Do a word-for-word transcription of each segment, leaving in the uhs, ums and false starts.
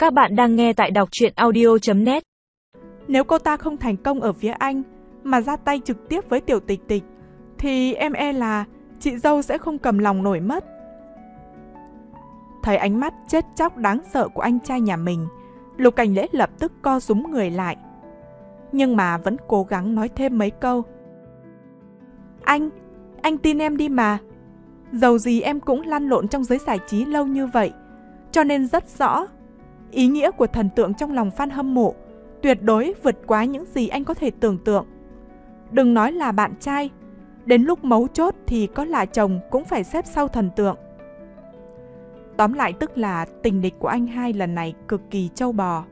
Các bạn đang nghe tại đọc truyện audio chấm net. Nếu cô ta không thành công ở phía anh mà ra tay trực tiếp với Tiểu Tịch Tịch thì em e là chị dâu sẽ không cầm lòng nổi mất. Thấy ánh mắt chết chóc đáng sợ của anh trai nhà mình, Lục Cảnh Lễ lập tức co rúm người lại. Nhưng mà vẫn cố gắng nói thêm mấy câu. Anh, anh tin em đi mà. Dầu gì em cũng lăn lộn trong giới giải trí lâu như vậy, cho nên rất rõ ý nghĩa của thần tượng trong lòng fan hâm mộ tuyệt đối vượt quá những gì anh có thể tưởng tượng. Đừng nói là bạn trai, đến lúc mấu chốt thì có là chồng cũng phải xếp sau thần tượng. Tóm lại tức là tình địch của anh hai lần này cực kỳ trâu bò.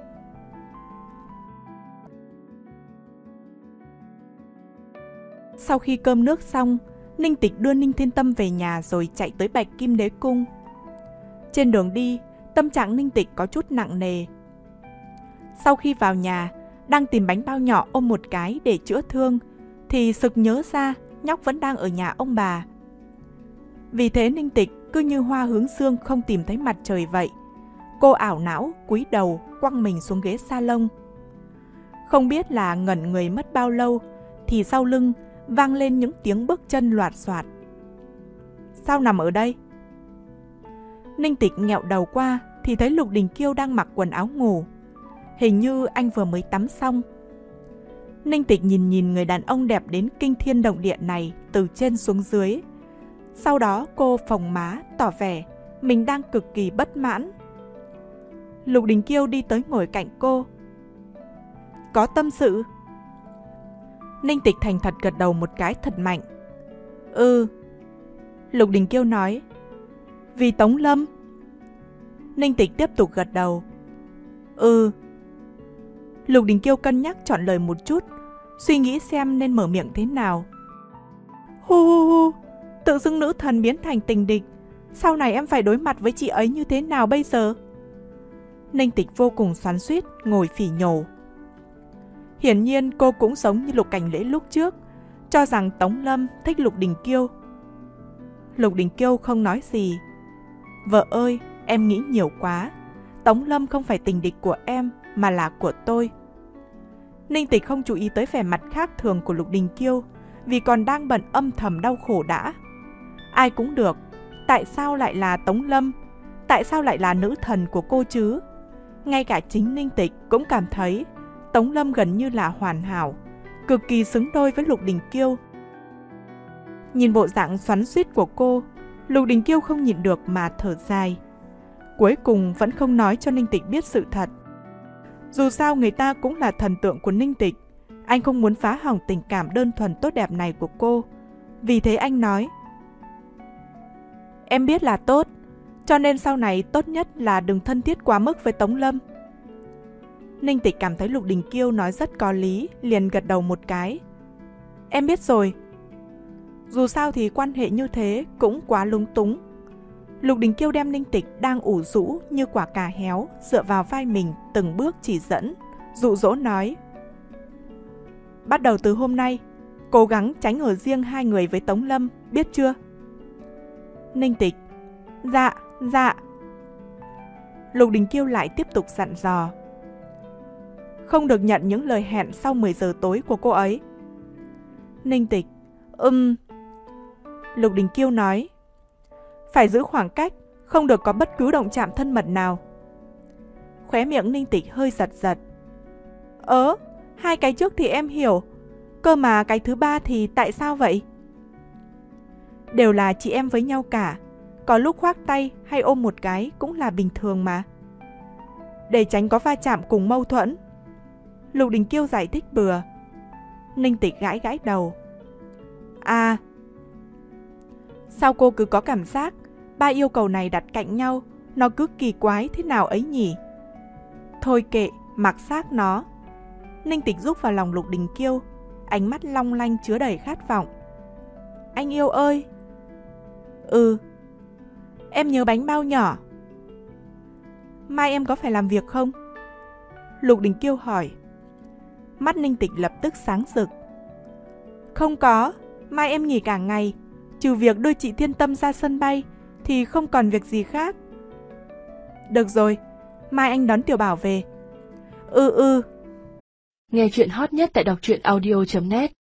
Sau khi cơm nước xong, Ninh Tịch đưa Ninh Thiên Tâm về nhà rồi chạy tới Bạch Kim Đế Cung. Trên đường đi, tâm trạng Ninh Tịch có chút nặng nề. Sau khi vào nhà, đang tìm bánh bao nhỏ ôm một cái để chữa thương, thì sực nhớ ra nhóc vẫn đang ở nhà ông bà. Vì thế Ninh Tịch cứ như hoa hướng dương không tìm thấy mặt trời vậy. Cô ảo não, cúi đầu, quăng mình xuống ghế salon. Không biết là ngẩn người mất bao lâu, thì sau lưng vang lên những tiếng bước chân loạt soạt. Sao nằm ở đây? Ninh Tịch nghẹo đầu qua thì thấy Lục Đình Kiêu đang mặc quần áo ngủ. Hình như anh vừa mới tắm xong. Ninh Tịch nhìn nhìn người đàn ông đẹp đến kinh thiên động địa này từ trên xuống dưới. Sau đó cô phồng má tỏ vẻ mình đang cực kỳ bất mãn. Lục Đình Kiêu đi tới ngồi cạnh cô. Có tâm sự? Ninh Tịch thành thật gật đầu một cái thật mạnh. Ừ. Lục Đình Kiêu nói. Vì Tống Lâm? Ninh Tịch tiếp tục gật đầu. Ừ. Lục Đình Kiêu cân nhắc chọn lời một chút, suy nghĩ xem nên mở miệng thế nào. Hu hu hu, tự dưng nữ thần biến thành tình địch, sau này em phải đối mặt với chị ấy như thế nào bây giờ? Ninh Tịch vô cùng xoắn xuýt, ngồi phỉ nhổ. Hiển nhiên cô cũng giống như Lục Cảnh Lễ lúc trước, cho rằng Tống Lâm thích Lục Đình Kiêu. Lục Đình Kiêu không nói gì. Vợ ơi, em nghĩ nhiều quá. Tống Lâm không phải tình địch của em, mà là của tôi. Ninh Tịch không chú ý tới vẻ mặt khác thường của Lục Đình Kiêu, vì còn đang bận âm thầm đau khổ đã. Ai cũng được, tại sao lại là Tống Lâm? Tại sao lại là nữ thần của cô chứ? Ngay cả chính Ninh Tịch cũng cảm thấy Tống Lâm gần như là hoàn hảo, cực kỳ xứng đôi với Lục Đình Kiêu. Nhìn bộ dạng xoắn xuýt của cô, Lục Đình Kiêu không nhịn được mà thở dài. Cuối cùng vẫn không nói cho Ninh Tịch biết sự thật. Dù sao người ta cũng là thần tượng của Ninh Tịch, anh không muốn phá hỏng tình cảm đơn thuần tốt đẹp này của cô. Vì thế anh nói. Em biết là tốt, cho nên sau này tốt nhất là đừng thân thiết quá mức với Tống Lâm. Ninh Tịch cảm thấy Lục Đình Kiêu nói rất có lý, liền gật đầu một cái. Em biết rồi. Dù sao thì quan hệ như thế cũng quá lung túng. Lục Đình Kiêu đem Ninh Tịch đang ủ rũ như quả cà héo dựa vào vai mình từng bước chỉ dẫn, dụ dỗ nói. Bắt đầu từ hôm nay, cố gắng tránh ở riêng hai người với Tống Lâm, biết chưa? Ninh Tịch. Dạ, dạ. Lục Đình Kiêu lại tiếp tục dặn dò. Không được nhận những lời hẹn sau mười giờ tối của cô ấy. Ninh Tịch. Ừm. Lục Đình Kiêu nói. Phải giữ khoảng cách, không được có bất cứ động chạm thân mật nào. Khóe miệng Ninh Tịch hơi giật giật. Ớ, hai cái trước thì em hiểu, cơ mà cái thứ ba thì tại sao vậy? Đều là chị em với nhau cả, có lúc khoác tay hay ôm một cái cũng là bình thường mà. Để tránh có va chạm cùng mâu thuẫn. Lục Đình Kiêu giải thích bừa. Ninh Tịch gãi gãi đầu. À, sao cô cứ có cảm giác ba yêu cầu này đặt cạnh nhau nó cứ kỳ quái thế nào ấy nhỉ? Thôi kệ, mặc xác nó. Ninh Tịch rúc vào lòng Lục Đình Kiêu, ánh mắt long lanh chứa đầy khát vọng. Anh yêu ơi. Ừ. Em nhớ bánh bao nhỏ. Mai em có phải làm việc không? Lục Đình Kiêu hỏi. Mắt Ninh Tịch lập tức sáng rực. Không có, mai em nghỉ cả ngày, trừ việc đưa chị Thiên Tâm ra sân bay thì không còn việc gì khác. Được rồi, mai anh đón Tiểu Bảo về. Ừ ừ. Nghe chuyện hot nhất tại đọc truyện audio chấm net.